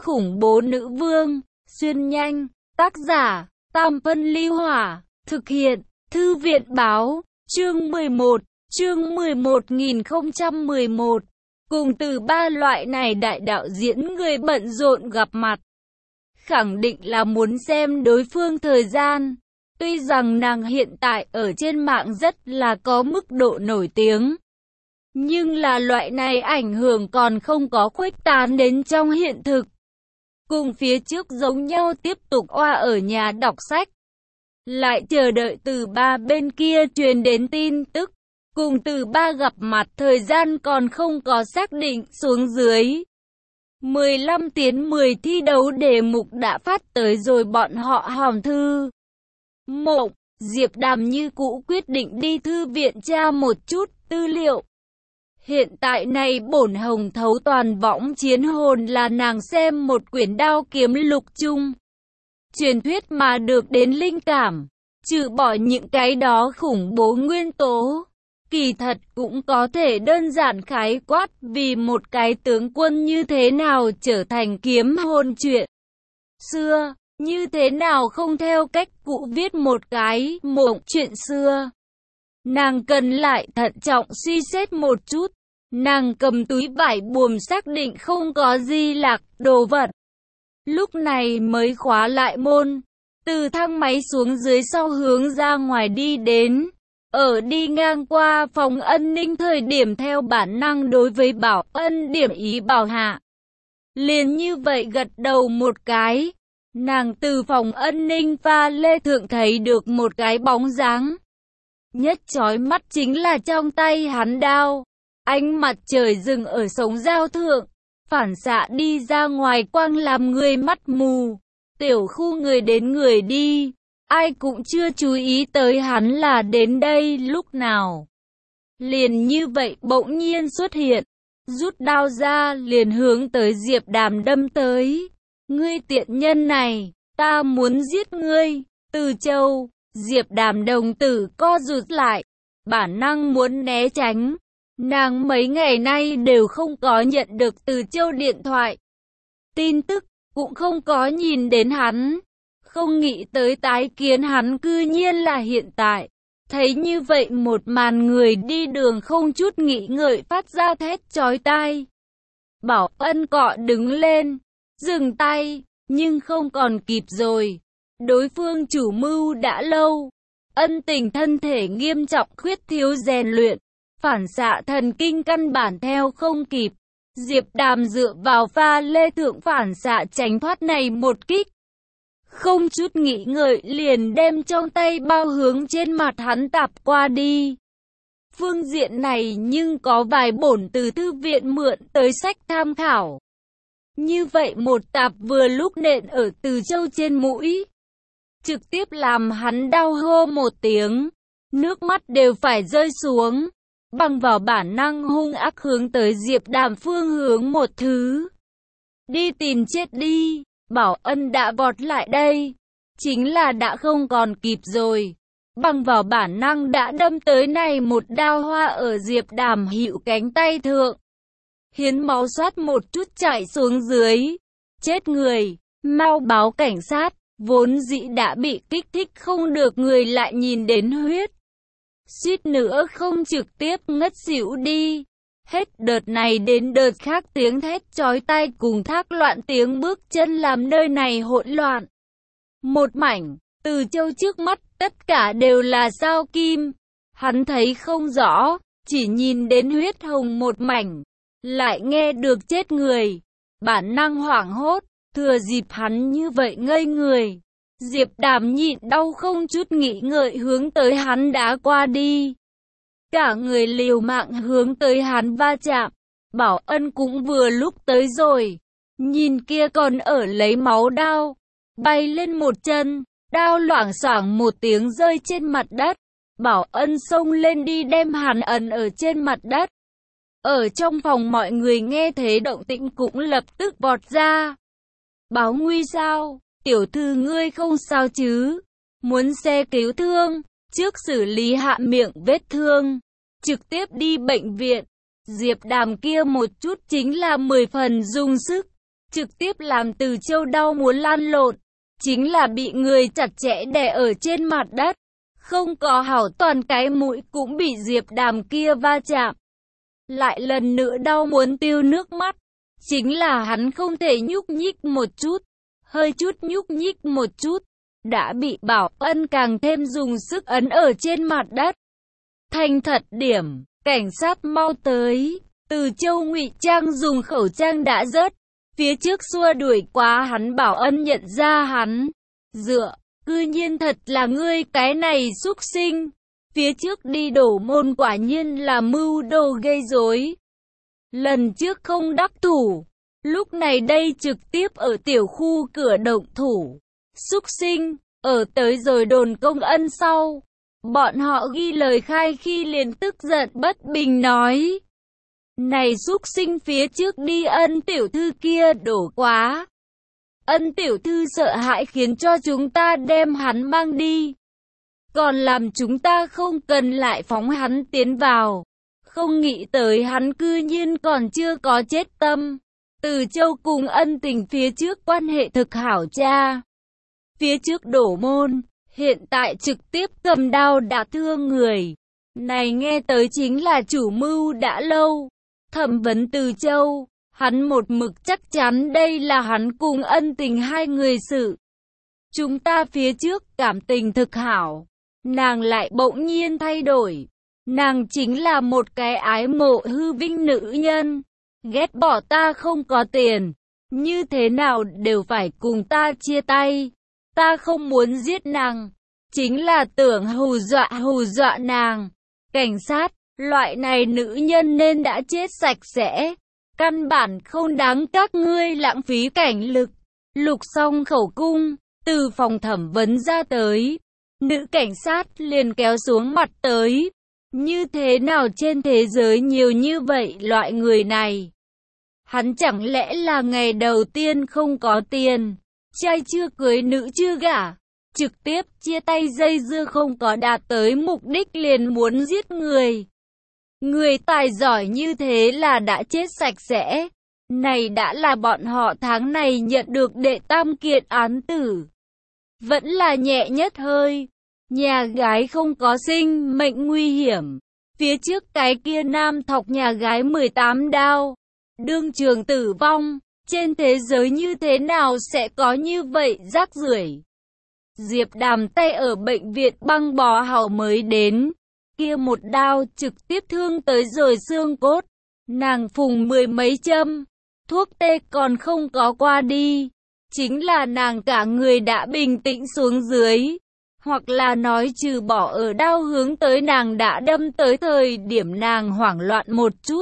khủng bố nữ vương, xuyên nhanh, tác giả, Tam Phân Ly Hỏa, thực hiện, Thư viện Báo, chương 11, chương 11.011. Cùng từ ba loại này đại đạo diễn người bận rộn gặp mặt, khẳng định là muốn xem đối phương thời gian. Tuy rằng nàng hiện tại ở trên mạng rất là có mức độ nổi tiếng, nhưng là loại này ảnh hưởng còn không có khuếch tán đến trong hiện thực. Cùng phía trước giống nhau tiếp tục oa ở nhà đọc sách, lại chờ đợi từ ba bên kia truyền đến tin tức. Cùng từ ba gặp mặt thời gian còn không có xác định xuống dưới. 15 tiến 10 thi đấu đề mục đã phát tới rồi bọn họ hòm thư. Mộng, Diệp Đàm như cũ quyết định đi thư viện tra một chút tư liệu. Hiện tại này bổn hồng thấu toàn võng chiến hồn là nàng xem một quyển đao kiếm lục chung truyền thuyết mà được đến linh cảm, trừ bỏ những cái đó khủng bố nguyên tố. Kỳ thật cũng có thể đơn giản khái quát vì một cái tướng quân như thế nào trở thành kiếm hồn chuyện xưa, như thế nào không theo cách cũ viết một cái mộng chuyện xưa. Nàng cần lại thận trọng suy xét một chút. Nàng cầm túi vải buồm xác định không có gì lạc đồ vật. Lúc này mới khóa lại môn, từ thang máy xuống dưới sau hướng ra ngoài đi đến. Ở đi ngang qua phòng Ân Ninh thời điểm theo bản năng đối với Bảo Ân điểm ý bảo hạ. Liền như vậy gật đầu một cái. Nàng từ phòng Ân Ninh pha lê thượng thấy được một cái bóng dáng. Nhất chói mắt chính là trong tay hắn đao. Ánh mặt trời dừng ở sống dao thượng, phản xạ đi ra ngoài quang làm người mắt mù. Tiểu khu người đến người đi. Ai cũng chưa chú ý tới hắn là đến đây lúc nào. Liền như vậy bỗng nhiên xuất hiện, rút đao ra liền hướng tới Diệp Đàm đâm tới. Ngươi tiện nhân này, ta muốn giết ngươi. Từ Châu, Diệp Đàm đồng tử co rụt lại, bản năng muốn né tránh. Nàng mấy ngày nay đều không có nhận được Từ Châu điện thoại, tin tức, cũng không có nhìn đến hắn. Không nghĩ tới tái kiến hắn cư nhiên là hiện tại. Thấy như vậy một màn người đi đường không chút nghĩ ngợi phát ra thét chói tai. Bảo Ân cọ đứng lên, dừng tay, nhưng không còn kịp rồi. Đối phương chủ mưu đã lâu. Ân Tình thân thể nghiêm trọng khuyết thiếu rèn luyện, phản xạ thần kinh căn bản theo không kịp. Diệp Đàm dựa vào pha lê thượng phản xạ tránh thoát này một kích. Không chút nghĩ ngợi liền đem trong tay bao hướng trên mặt hắn tạp qua đi. Phương diện này nhưng có vài bổn từ thư viện mượn tới sách tham khảo. Như vậy một tạp vừa lúc nện ở Từ Châu trên mũi, trực tiếp làm hắn đau hô một tiếng, nước mắt đều phải rơi xuống. Bằng vào bản năng hung ác hướng tới Diệp Đàm phương hướng một thứ. Đi tìm chết đi. Bảo Ân đã vọt lại đây, chính là đã không còn kịp rồi. Bằng vào bản năng đã đâm tới này một đao hoa ở Diệp Đàm hữu cánh tay thượng. Hiến máu xoát một chút chảy xuống dưới. Chết người, mau báo cảnh sát. Vốn dĩ đã bị kích thích không được người lại nhìn đến huyết, suýt nữa không trực tiếp ngất xỉu đi. Hết đợt này đến đợt khác tiếng thét chói tai cùng thác loạn tiếng bước chân làm nơi này hỗn loạn. Một mảnh, Từ Châu trước mắt tất cả đều là sao kim. Hắn thấy không rõ, chỉ nhìn đến huyết hồng một mảnh, lại nghe được chết người. Bản năng hoảng hốt, thừa dịp hắn như vậy ngây người. Diệp Đàm nhịn đau không chút nghĩ ngợi hướng tới hắn đá qua đi. Cả người liều mạng hướng tới hắn va chạm. Bảo Ân cũng vừa lúc tới rồi. Nhìn kia còn ở lấy máu đao. Bay lên một chân. Đao loảng xoảng một tiếng rơi trên mặt đất. Bảo Ân xông lên đi đem hắn ấn ở trên mặt đất. Ở trong phòng mọi người nghe thế động tĩnh cũng lập tức vọt ra. Báo nguy sao? Tiểu thư ngươi không sao chứ? Muốn xe cứu thương, trước xử lý hạ miệng vết thương, trực tiếp đi bệnh viện. Diệp Đàm kia một chút chính là 10 phần dùng sức. trực tiếp làm Từ Châu đau muốn lăn lộn, chính là bị người chặt chẽ đè ở trên mặt đất. Không có hảo toàn cái mũi cũng bị Diệp Đàm kia va chạm. Lại lần nữa đau muốn tiêu nước mắt. Chính là hắn không thể nhúc nhích một chút. Hơi chút nhúc nhích một chút. Đã bị Bảo Ân càng thêm dùng sức ấn ở trên mặt đất. Thành thật điểm, cảnh sát mau tới. Từ Châu ngụy trang dùng khẩu trang đã rớt. Phía trước xua đuổi quá hắn. Bảo Ân nhận ra hắn. Cư nhiên thật là ngươi cái này xúc sinh. Phía trước đi đổ môn quả nhiên là mưu đồ gây rối. Lần trước không đắc thủ, lúc này đây trực tiếp ở tiểu khu cửa động thủ. Xúc sinh, ở tới rồi đồn công ân sau. Bọn họ ghi lời khai khi liền tức giận bất bình nói. Này xúc sinh phía trước đi Ân tiểu thư kia đổ quá. Ân tiểu thư sợ hãi khiến cho chúng ta đem hắn mang đi. Còn làm chúng ta không cần lại phóng hắn tiến vào. Không nghĩ tới hắn cư nhiên còn chưa có chết tâm. Từ Châu cùng Ân tình phía trước quan hệ thực hảo cha. Phía trước đổ môn, hiện tại trực tiếp cầm đao đả thương người. Này nghe tới chính là chủ mưu đã lâu. Thẩm vấn Từ Châu. Hắn một mực chắc chắn đây là hắn cùng Ân tình hai người sự. Chúng ta phía trước cảm tình thực hảo. Nàng lại bỗng nhiên thay đổi. Nàng chính là một cái ái mộ hư vinh nữ nhân. Ghét bỏ ta không có tiền. Như thế nào đều phải cùng ta chia tay. Ta không muốn giết nàng. Chính là tưởng hù dọa nàng. Cảnh sát, loại này nữ nhân nên đã chết sạch sẽ. Căn bản không đáng các ngươi lãng phí cảnh lực. Lục xong khẩu cung, từ phòng thẩm vấn ra tới. Nữ cảnh sát liền kéo xuống mặt tới. Như thế nào trên thế giới nhiều như vậy loại người này? Hắn chẳng lẽ là ngày đầu tiên không có tiền, trai chưa cưới nữ chưa gả, trực tiếp chia tay dây dưa không có đạt tới mục đích liền muốn giết người. Người tài giỏi như thế là đã chết sạch sẽ. Này đã là bọn họ tháng này nhận được đệ tam kiện án tử. Vẫn là nhẹ nhất hơi. Nhà gái không có sinh mệnh nguy hiểm. Phía trước cái kia nam thọc nhà gái 18 đao. Đương trường tử vong. Trên thế giới như thế nào sẽ có như vậy rác rưởi? Diệp Đàm tay ở bệnh viện băng bó hảo mới đến. Kia một đao trực tiếp thương tới rồi xương cốt. Nàng phùng 10 mấy châm. Thuốc tê còn không có qua đi. Chính là nàng cả người đã bình tĩnh xuống dưới. Hoặc là nói trừ bỏ ở đao hướng tới nàng đã đâm tới thời điểm nàng hoảng loạn một chút.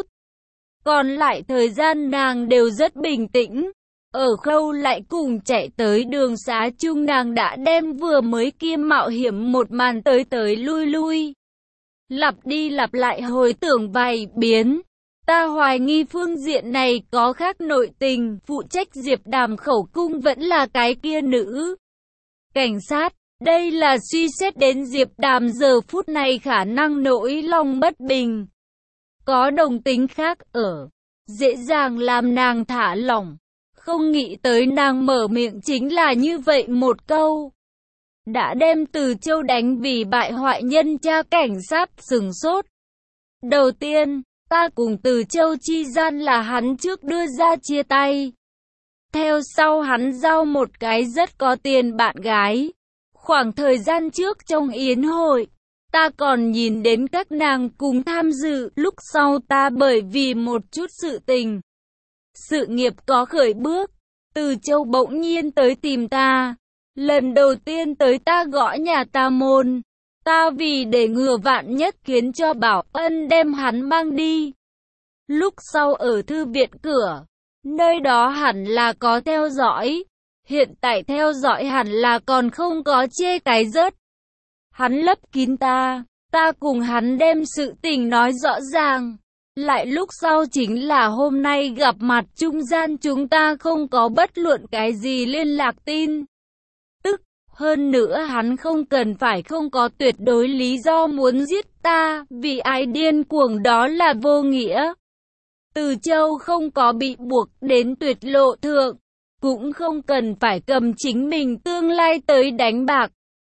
Còn lại thời gian nàng đều rất bình tĩnh. Ở khâu lại cùng chạy tới đường xá chung nàng đã đem vừa mới kia mạo hiểm một màn tới lui. Lặp đi lặp lại hồi tưởng vài biến. Ta hoài nghi phương diện này có khác nội tình, phụ trách Diệp Đàm khẩu cung vẫn là cái kia nữ cảnh sát. Đây là suy xét đến Diệp Đàm giờ phút này khả năng nỗi lòng bất bình. Có đồng tính khác ở, dễ dàng làm nàng thả lỏng. Không nghĩ tới nàng mở miệng chính là như vậy một câu. Đã đem Từ Châu đánh vì bại hoại nhân cha cảnh sát sửng sốt. Đầu tiên, ta cùng Từ Châu chi gian là hắn trước đưa ra chia tay. Theo sau hắn giao một cái rất có tiền bạn gái. Khoảng thời gian trước trong yến hội, ta còn nhìn đến các nàng cùng tham dự. Lúc sau ta bởi vì một chút sự tình, sự nghiệp có khởi bước, Từ Châu bỗng nhiên tới tìm ta. Lần đầu tiên tới ta gõ nhà ta môn. Ta vì để ngừa vạn nhất khiến cho Bảo Ân đem hắn mang đi. Lúc sau ở thư viện cửa, nơi đó hẳn là có theo dõi. Hiện tại theo dõi hẳn là còn không có chê cái rớt. Hắn lấp kín ta cùng hắn đem sự tình nói rõ ràng. Lại lúc sau chính là hôm nay gặp mặt trung gian chúng ta không có bất luận cái gì liên lạc tin. Tức, hơn nữa hắn không cần phải không có tuyệt đối lý do muốn giết ta, vì ai điên cuồng đó là vô nghĩa. Từ Châu không có bị buộc đến tuyệt lộ thượng, cũng không cần phải cầm chính mình tương lai tới đánh bạc.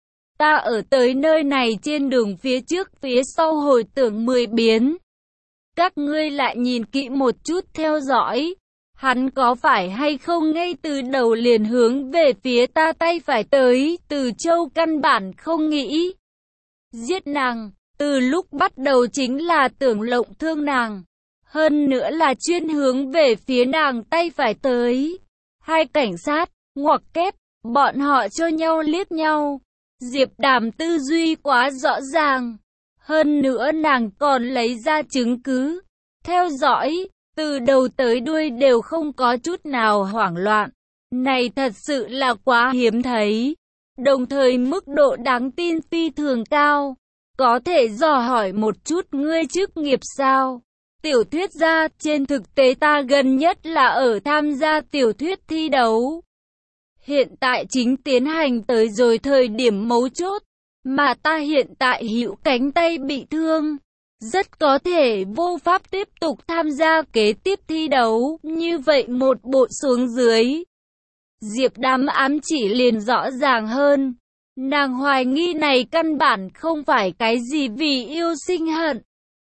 Ta ở tới nơi này trên đường phía trước phía sau hồi tưởng 10 biến. Các ngươi lại nhìn kỹ một chút theo dõi. Hắn có phải hay không ngay từ đầu liền hướng về phía ta tay phải tới, Từ Châu căn bản không nghĩ giết nàng, từ lúc bắt đầu chính là tưởng lộng thương nàng. Hơn nữa là chuyên hướng về phía nàng tay phải tới. Hai cảnh sát, ngoặc kép, bọn họ cho nhau liếc nhau. Diệp Đàm tư duy quá rõ ràng. Hơn nữa nàng còn lấy ra chứng cứ. Theo dõi, từ đầu tới đuôi đều không có chút nào hoảng loạn. Này thật sự là quá hiếm thấy. Đồng thời mức độ đáng tin phi thường cao. Có thể dò hỏi một chút ngươi chức nghiệp sao? Tiểu thuyết gia, trên thực tế ta gần nhất là ở tham gia tiểu thuyết thi đấu. Hiện tại chính tiến hành tới rồi thời điểm mấu chốt, mà ta hiện tại hữu cánh tay bị thương. Rất có thể vô pháp tiếp tục tham gia kế tiếp thi đấu, như vậy một bộ xuống dưới. Diệp Đàm ám chỉ liền rõ ràng hơn. Nàng hoài nghi này căn bản không phải cái gì vì yêu sinh hận,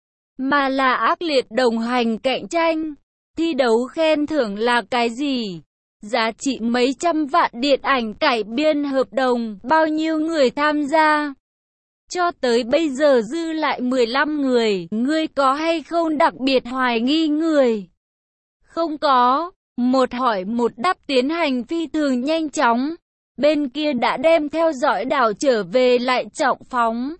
mà là ác liệt đồng hành cạnh tranh. Thi đấu khen thưởng là cái gì? Giá trị mấy trăm vạn điện ảnh cải biên hợp đồng, bao nhiêu người tham gia? Cho tới bây giờ dư lại 15 người, ngươi có hay không đặc biệt hoài nghi người? Không có, một hỏi một đáp tiến hành phi thường nhanh chóng. Bên kia đã đem theo dõi đảo trở về lại trọng phóng.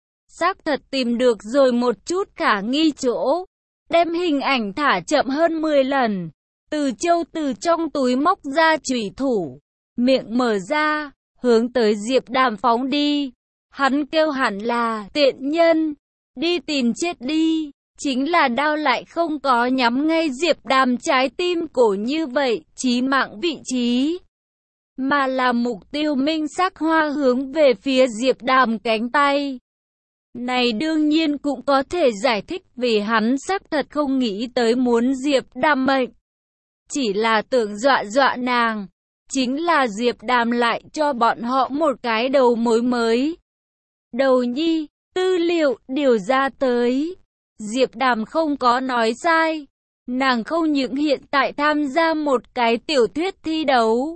Xác thật tìm được rồi một chút khả nghi chỗ. Đem hình ảnh thả chậm hơn 10 lần. Từ Châu từ trong túi móc ra chủy thủ. Miệng mở ra, hướng tới Diệp Đàm phóng đi. Hắn kêu hẳn là tiện nhân. Đi tìm chết đi. Chính là đao lại không có nhắm ngay Diệp Đàm trái tim cổ như vậy, chí mạng vị trí. Mà là mục tiêu minh xác hoa hướng về phía Diệp Đàm cánh tay. Này đương nhiên cũng có thể giải thích vì hắn xác thật không nghĩ tới muốn Diệp Đàm mệnh. Chỉ là tưởng dọa dọa nàng. Chính là Diệp Đàm lại cho bọn họ một cái đầu mối mới. Đầu nhi, tư liệu, điều ra tới. Diệp Đàm không có nói sai. Nàng không những hiện tại tham gia một cái tiểu thuyết thi đấu.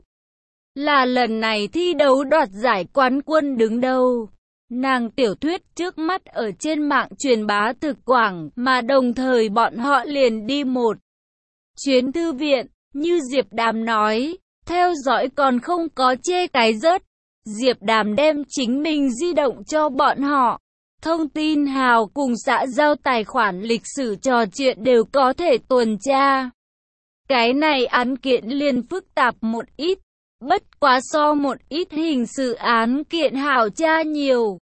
Là lần này thi đấu đoạt giải quán quân đứng đầu. Nàng tiểu thuyết trước mắt ở trên mạng truyền bá thực quảng, mà đồng thời bọn họ liền đi một chuyến thư viện, như Diệp Đàm nói, theo dõi còn không có chê cái rớt. Diệp Đàm đem chính mình di động cho bọn họ. Thông tin hào cùng xã giao tài khoản lịch sử trò chuyện đều có thể tuần tra. Cái này án kiện liền phức tạp một ít. Bất quá so một ít hình sự án kiện hảo tra nhiều.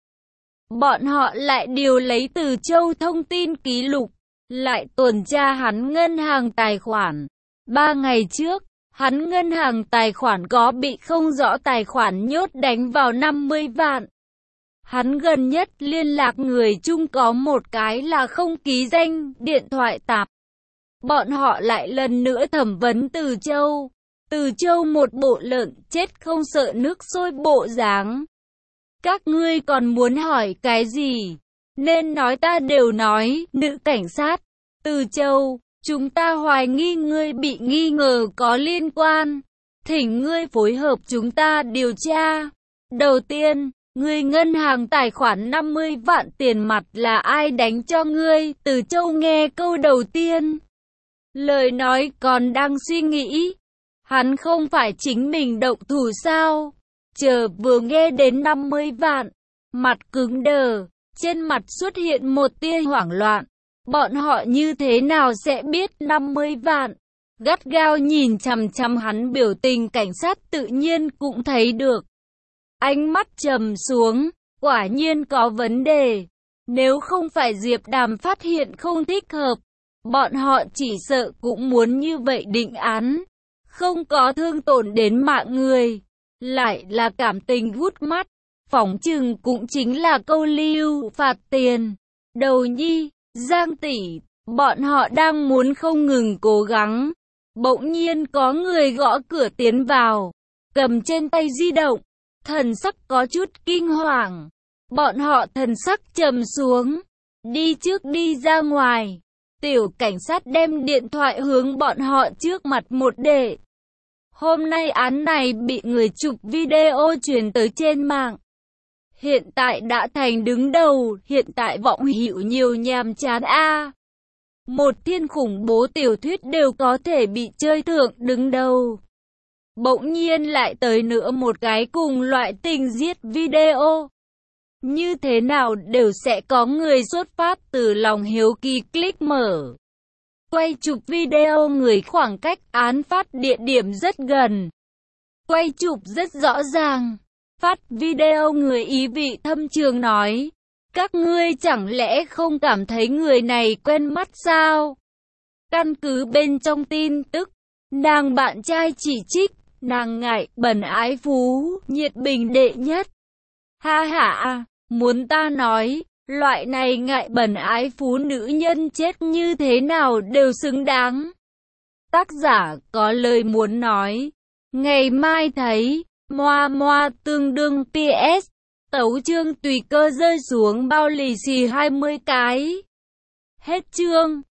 Bọn họ lại điều lấy Từ Châu thông tin ký lục, lại tuần tra hắn ngân hàng tài khoản. 3 ngày trước, hắn ngân hàng tài khoản có bị không rõ tài khoản nhốt đánh vào 50 vạn. Hắn gần nhất liên lạc người chung có một cái là không ký danh, điện thoại tạp. Bọn họ lại lần nữa thẩm vấn Từ Châu. Từ Châu một bộ lợn chết không sợ nước sôi bộ dáng. Các ngươi còn muốn hỏi cái gì? Nên nói ta đều nói, nữ cảnh sát. Từ Châu, chúng ta hoài nghi ngươi bị nghi ngờ có liên quan. Thỉnh ngươi phối hợp chúng ta điều tra. Đầu tiên, ngươi ngân hàng tài khoản 50 vạn tiền mặt là ai đánh cho ngươi? Từ Châu nghe câu đầu tiên. Lời nói còn đang suy nghĩ. Hắn không phải chính mình động thủ sao? Chờ vừa nghe đến 50 vạn, mặt cứng đờ, trên mặt xuất hiện một tia hoảng loạn. Bọn họ như thế nào sẽ biết 50 vạn? Gắt gao nhìn chằm chằm hắn biểu tình cảnh sát tự nhiên cũng thấy được. Ánh mắt trầm xuống, quả nhiên có vấn đề. Nếu không phải Diệp Đàm phát hiện không thích hợp, bọn họ chỉ sợ cũng muốn như vậy định án. Không có thương tổn đến mạng người, lại là cảm tình hút mắt, phỏng chừng cũng chính là câu lưu phạt tiền. Đầu nhi, Giang tỷ, Bọn họ đang muốn không ngừng cố gắng. Bỗng nhiên có người gõ cửa tiến vào, cầm trên tay di động, thần sắc có chút kinh hoàng. Bọn họ thần sắc trầm xuống, đi trước đi ra ngoài. Tiểu cảnh sát đem điện thoại hướng bọn họ trước mặt một để. Hôm nay án này bị người chụp video truyền tới trên mạng. Hiện tại đã thành đứng đầu, hiện tại vọng hữu nhiều nhàm chán a. Một thiên khủng bố tiểu thuyết đều có thể bị chơi thượng đứng đầu. Bỗng nhiên lại tới nữa một cái cùng loại tình giết video. Như thế nào đều sẽ có người xuất phát từ lòng hiếu kỳ click mở. Quay chụp video người khoảng cách án phát địa điểm rất gần. Quay chụp rất rõ ràng. Phát video người ý vị thâm trường nói. Các ngươi chẳng lẽ không cảm thấy người này quen mắt sao? Căn cứ bên trong tin tức, nàng bạn trai chỉ trích, nàng ngại bẩn ái phú, nhiệt bình đệ nhất. Ha ha, muốn ta nói, loại này ngại bẩn ái phú nữ nhân chết như thế nào đều xứng đáng. Tác giả có lời muốn nói. Ngày mai thấy, moa moa tương đương PS. Tấu chương tùy cơ rơi xuống bao lì xì 20 cái. Hết chương.